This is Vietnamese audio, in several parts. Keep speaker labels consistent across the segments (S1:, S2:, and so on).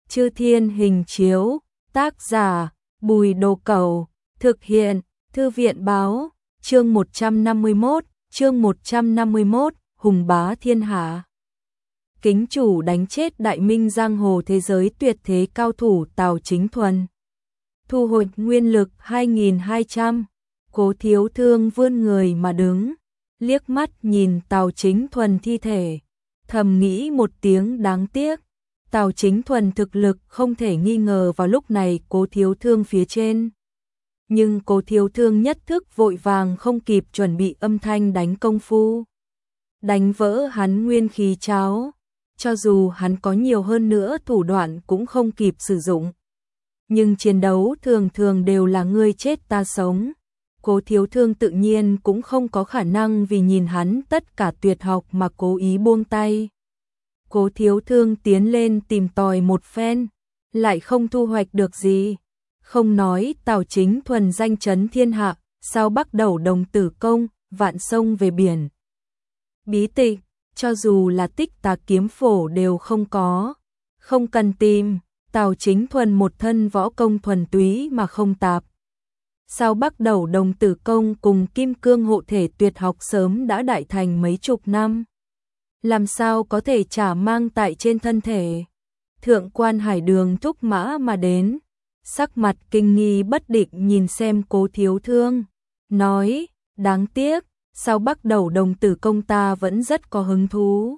S1: Chư Thiên Hình Chiếu, tác giả, Bùi Đồ Cẩu, thực hiện, Thư viện Báo, chương 151, Hùng bá thiên hạ. Kính chủ đánh chết đại minh giang hồ thế giới tuyệt thế cao thủ Tào Chính Thuần. Thu hồi nguyên lực 2.200, Cố Thiếu Thương vươn người mà đứng, liếc mắt nhìn Tào Chính Thuần thi thể, thầm nghĩ một tiếng đáng tiếc. Tào Chính Thuần thực lực không thể nghi ngờ vào lúc này Cố Thiếu Thương phía trên. Nhưng Cố Thiếu Thương nhất thức vội vàng không kịp chuẩn bị âm thanh đánh công phu. Đánh vỡ hắn nguyên khí cháo, cho dù hắn có nhiều hơn nữa thủ đoạn cũng không kịp sử dụng. Nhưng chiến đấu thường thường đều là ngươi chết ta sống. Cố Thiếu Thương tự nhiên cũng không có khả năng vì nhìn hắn tất cả tuyệt học mà cố ý buông tay. Cố Thiếu Thương tiến lên tìm tòi một phen, lại không thu hoạch được gì. Không nói Tào Chính Thuần danh chấn thiên hạ, sao Bắc Đầu Đồng Tử Công, vạn sông về biển. Bí tịch, cho dù là Tích Tà Kiếm Phổ đều không có. Không cần tìm, Tào Chính Thuần một thân võ công thuần túy mà không tạp. Sao Bắc Đầu Đồng Tử Công cùng Kim Cương hộ thể tuyệt học sớm đã đại thành mấy chục năm. Làm sao có thể trả mang tại trên thân thể. Thượng quan Hải Đường thúc mã mà đến, sắc mặt kinh nghi bất định nhìn xem Cố Thiếu Thương, nói, đáng tiếc, sao Bắc Đầu Đồng Tử Công ta vẫn rất có hứng thú.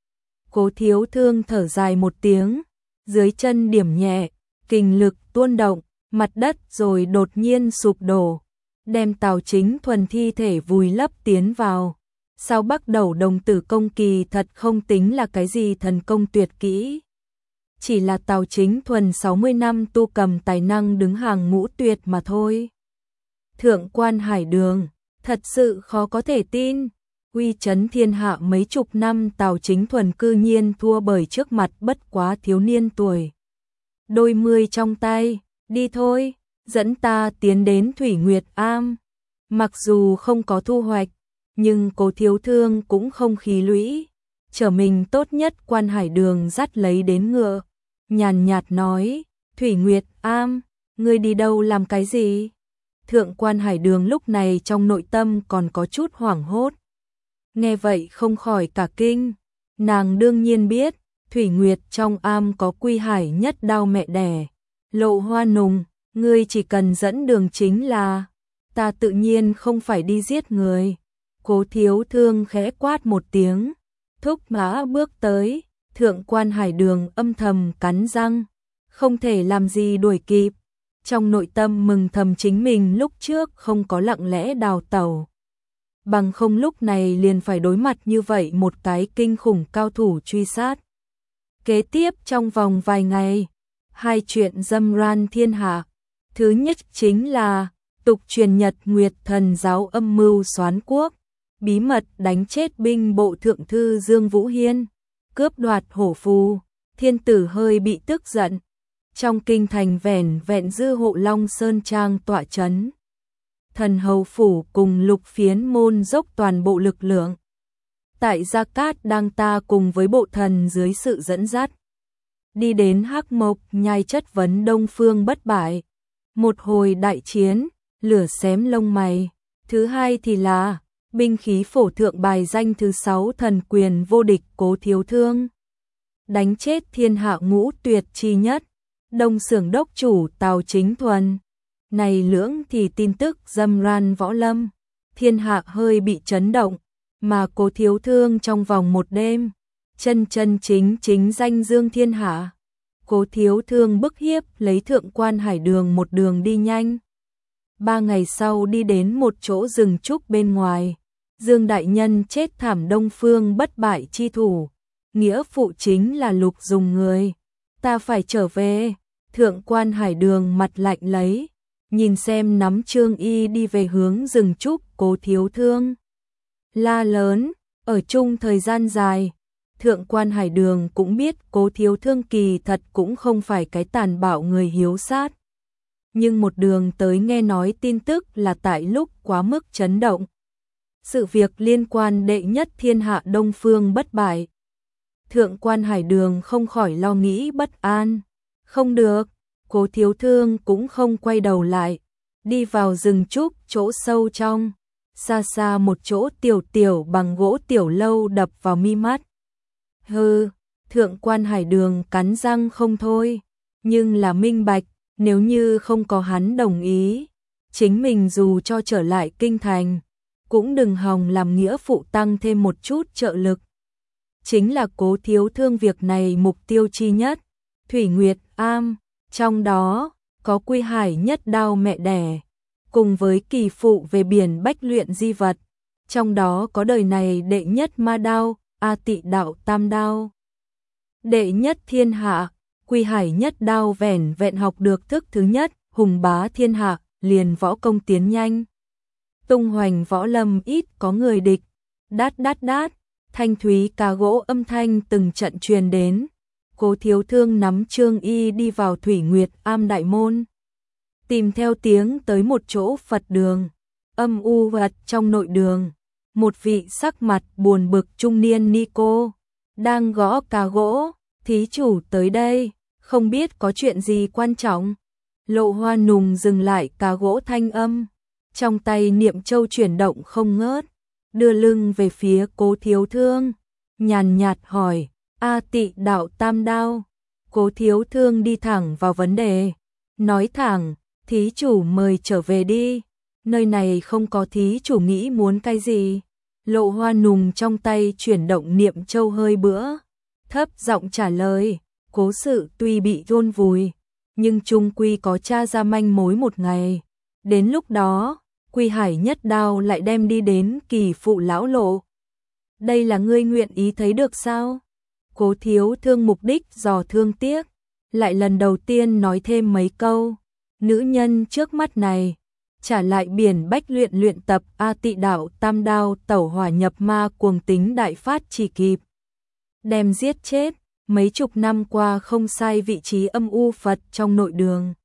S1: Cố Thiếu Thương thở dài một tiếng, dưới chân điểm nhẹ, kình lực tuôn động, mặt đất rồi đột nhiên sụp đổ, đem Tào Chính Thuần thi thể vùi lấp tiến vào. Sao Bắc Đầu Đồng Tử Công kỳ thật không tính là cái gì thần công tuyệt kỹ. Chỉ là Tào Chính Thuần 60 năm tu cầm tài năng đứng hàng ngũ tuyệt mà thôi. Thượng quan Hải Đường, thật sự khó có thể tin, uy chấn thiên hạ mấy chục năm Tào Chính Thuần cư nhiên thua bởi trước mặt bất quá thiếu niên tuổi. Đôi mươi trong tay, đi thôi, dẫn ta tiến đến Thủy Nguyệt Am. Mặc dù không có thu hoạch, nhưng Cố Thiếu Thương cũng không khí lũy, trở mình tốt nhất quan Hải Đường dắt lấy đến ngựa, nhàn nhạt nói, Thủy Nguyệt Am, ngươi đi đâu làm cái gì? Thượng quan Hải Đường lúc này trong nội tâm còn có chút hoảng hốt. Nghe vậy không khỏi cả kinh, nàng đương nhiên biết, Thủy Nguyệt trong am có Quy Hải nhất đao mẹ đẻ, Lộ Hoa Nùng, ngươi chỉ cần dẫn đường chính là, ta tự nhiên không phải đi giết người. Cố Thiếu Thương khẽ quát một tiếng, thúc mã bước tới, thượng quan Hải Đường âm thầm cắn răng, không thể làm gì đuổi kịp. Trong nội tâm mừng thầm chính mình lúc trước không có lặng lẽ đào tẩu. Bằng không lúc này liền phải đối mặt như vậy một cái kinh khủng cao thủ truy sát. Kế tiếp trong vòng vài ngày, hai chuyện râm ran thiên hạ. Thứ nhất chính là tục truyền Nhật Nguyệt Thần giáo âm mưu soán quốc, bí mật đánh chết binh bộ thượng thư Dương Vũ Hiên, cướp đoạt hổ phù. Thiên tử hơi bị tức giận. Trong kinh thành vẻn vẹn dư Hộ Long Sơn Trang tọa chấn. Thần hầu phủ cùng Lục Phiến môn dốc toàn bộ lực lượng. Tại Gia Cát đang ta cùng với bộ thần dưới sự dẫn dắt, đi đến Hắc Mộc nhai chất vấn Đông Phương Bất Bại. Một hồi đại chiến, lửa xém lông mày. Thứ hai thì là binh khí phổ thượng bài danh thứ 6 thần quyền vô địch Cố Thiếu Thương. Đánh chết thiên hạ ngũ tuyệt chi nhất, Đông Xưởng đốc chủ Tào Chính Thuần. Này lưỡng thì tin tức râm ran võ lâm, thiên hạ hơi bị chấn động, mà Cố Thiếu Thương trong vòng một đêm, chân chính danh dương thiên hạ. Cố Thiếu Thương bức hiếp lấy thượng quan Hải Đường một đường đi nhanh. 3 ngày sau đi đến một chỗ rừng trúc bên ngoài, Dương đại nhân chết thảm Đông Phương Bất Bại chi thủ, nghĩa phụ chính là Lục dùng người, ta phải trở về. Thượng quan Hải Đường mặt lạnh lấy, nhìn xem nắm Trương Y đi về hướng rừng trúc. Cố Thiếu Thương la lớn, ở chung thời gian dài, thượng quan Hải Đường cũng biết Cố Thiếu Thương kỳ thật cũng không phải cái tàn bạo người hiếu sát. Nhưng một đường tới nghe nói tin tức là tại lúc quá mức chấn động. Sự việc liên quan đệ nhất thiên hạ Đông Phương Bất Bại. Thượng quan Hải Đường không khỏi lo nghĩ bất an. Không được, Cố Thiếu Thương cũng không quay đầu lại, đi vào rừng trúc chỗ sâu trong, xa xa một chỗ tiểu tiểu bằng gỗ tiểu lâu đập vào mi mắt. Hừ, Thượng quan Hải Đường cắn răng không thôi, nhưng là minh bạch, nếu như không có hắn đồng ý, chính mình dù cho trở lại kinh thành, cũng đừng hòng làm nghĩa phụ tăng thêm một chút trợ lực. Chính là Cố Thiếu Thương việc này mục tiêu chi nhất, Thủy Nguyệt Am, trong đó có Quy Hải nhất đao mẹ đẻ, cùng với kỳ phụ về biển bách luyện di vật, trong đó có đời này đệ nhất ma đao, A Tị đạo tam đao. Đệ nhất thiên hạ, Quy Hải nhất đao vẻn vẹn học được thức thứ nhất, hùng bá thiên hạ, liền võ công tiến nhanh. Tung hoành võ lâm ít có người địch, đát đát đát, thanh thúy cá gỗ âm thanh từng trận truyền đến. Cố Thiếu Thương nắm Trương Y đi vào Thủy Nguyệt Am đại môn, tìm theo tiếng tới một chỗ Phật đường, âm u vật trong nội đường, một vị sắc mặt buồn bực trung niên ni cô đang gõ cá gỗ. Thí chủ tới đây, không biết có chuyện gì quan trọng. Lộ Hoa Nùng dừng lại cá gỗ thanh âm, trong tay niệm châu chuyển động không ngớt, đưa lưng về phía Cố Thiếu Thương, nhàn nhạt hỏi, A Tị đạo tam đao. Cố Thiếu Thương đi thẳng vào vấn đề, nói thẳng, thí chủ mời trở về đi, nơi này không có thí chủ nghĩ muốn cái gì. Lộ Hoa Nùng trong tay chuyển động niệm châu hơi bữa, thấp giọng trả lời, cố sự tuy bị chôn vùi, nhưng chung quy có tra ra manh mối một ngày. Đến lúc đó, Quy Hải nhất đao lại đem đi đến kỳ phụ lão lộ. Đây là ngươi nguyện ý thấy được sao? Cố Thiếu Thương mục đích dò thương tiếc, lại lần đầu tiên nói thêm mấy câu. Nữ nhân trước mắt này, trả lại biển bách luyện tập A Tị đạo tam đao tẩu hỏa nhập ma cuồng tính đại phát chỉ kịp. Đem giết chết, mấy chục năm qua không sai vị trí âm u Phật trong nội đường.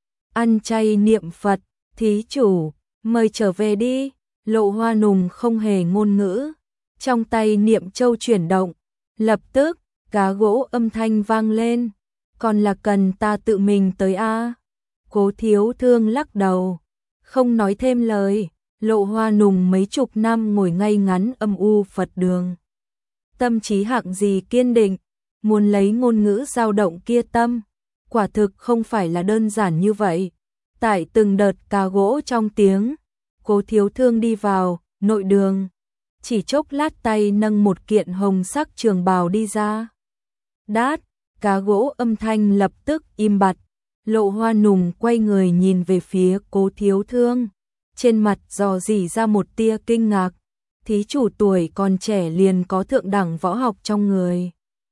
S1: Ăn chay niệm Phật, thí chủ, mời trở về đi. Lộ Hoa Nùng không hề ngôn ngữ, trong tay niệm châu chuyển động, lập tức, cá gỗ âm thanh vang lên, còn là cần ta tự mình tới a? Cố Thiếu Thương lắc đầu, không nói thêm lời. Lộ Hoa Nùng mấy chục năm ngồi ngay ngắn âm u Phật đường, tâm trí hạng gì kiên định, muốn lấy ngôn ngữ dao động kia tâm, quả thực không phải là đơn giản như vậy. Tại từng đợt cá gỗ trong tiếng, Cố Thiếu Thương đi vào nội đường, chỉ chốc lát tay nâng một kiện hồng sắc trường bào đi ra. Đát, cá gỗ âm thanh lập tức im bặt. Lộ Hoa Nùng quay người nhìn về phía Cố Thiếu Thương, trên mặt dò dỉ ra một tia kinh ngạc. Thí chủ tuổi còn trẻ liền có thượng đẳng võ học trong người,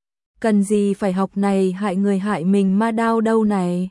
S1: cần gì phải học này hại người hại mình ma đao đâu này.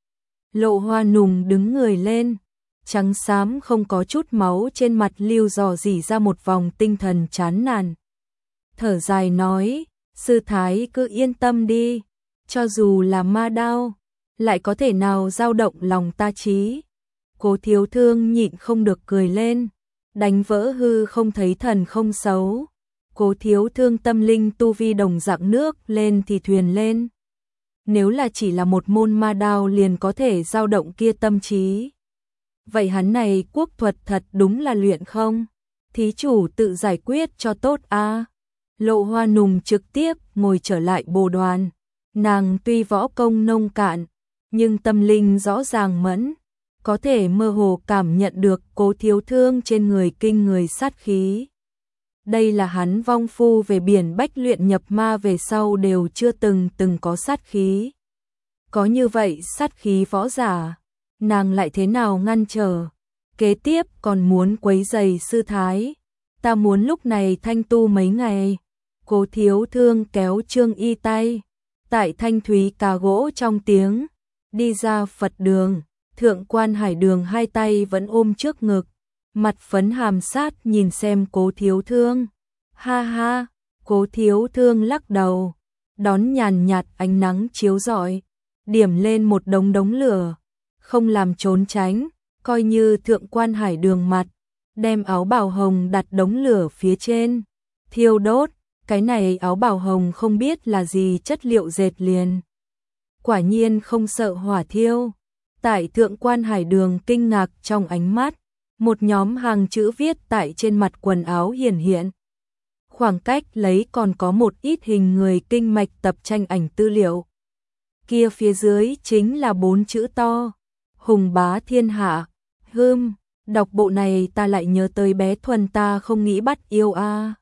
S1: Lộ Hoa Nùng đứng người lên, trắng xám không có chút máu trên mặt lưu dò dỉ ra một vòng tinh thần chán nản. Thở dài nói, sư thái cứ yên tâm đi, cho dù là ma đao, lại có thể nào dao động lòng ta trí. Cố Thiếu Thương nhịn không được cười lên, đánh vỡ hư không thấy thần không xấu. Cố Thiếu Thương tâm linh tu vi đồng dạng nước lên thì thuyền lên. Nếu là chỉ là một môn ma đao liền có thể dao động kia tâm trí, vậy hắn này quốc thuật thật đúng là luyện không? Thí chủ tự giải quyết cho tốt a. Lộ Hoa Nùng trực tiếp ngồi trở lại bồ đoàn. Nàng tuy võ công nông cạn, nhưng tâm linh rõ ràng mẫn, có thể mơ hồ cảm nhận được Cố Thiếu Thương trên người kinh người sát khí. Đây là hắn vong phu về biển bách luyện nhập ma về sau đều chưa từng có sát khí. Có như vậy sát khí võ giả, nàng lại thế nào ngăn trở? Kế tiếp còn muốn quấy rầy sư thái, ta muốn lúc này thanh tu mấy ngày. Cố Thiếu Thương kéo Trương Y tay, tại thanh thúy cá gỗ trong tiếng, đi ra Phật đường. Thượng quan Hải Đường hai tay vẫn ôm trước ngực, mặt phấn hàm sát nhìn xem Cố Thiếu Thương. Ha ha, Cố Thiếu Thương lắc đầu, đón nhàn nhạt ánh nắng chiếu rọi, điểm lên một đống lửa, không làm trốn tránh, coi như Thượng quan Hải Đường mặt, đem áo bào hồng đặt đống lửa phía trên, thiêu đốt. Cái này áo bào hồng không biết là gì chất liệu dệt liền. quả nhiên không sợ hỏa thiêu. Tại Thượng Quan Hải Đường kinh ngạc trong ánh mắt, một nhóm hàng chữ viết tại trên mặt quần áo hiển hiện. Khoảng cách lấy còn có một ít hình người kinh mạch tập tranh ảnh tư liệu. Kia phía dưới chính là 4 chữ to, hùng bá thiên hạ. Đọc bộ này ta lại nhớ tới bé Thuần ta không nghĩ bắt yêu a.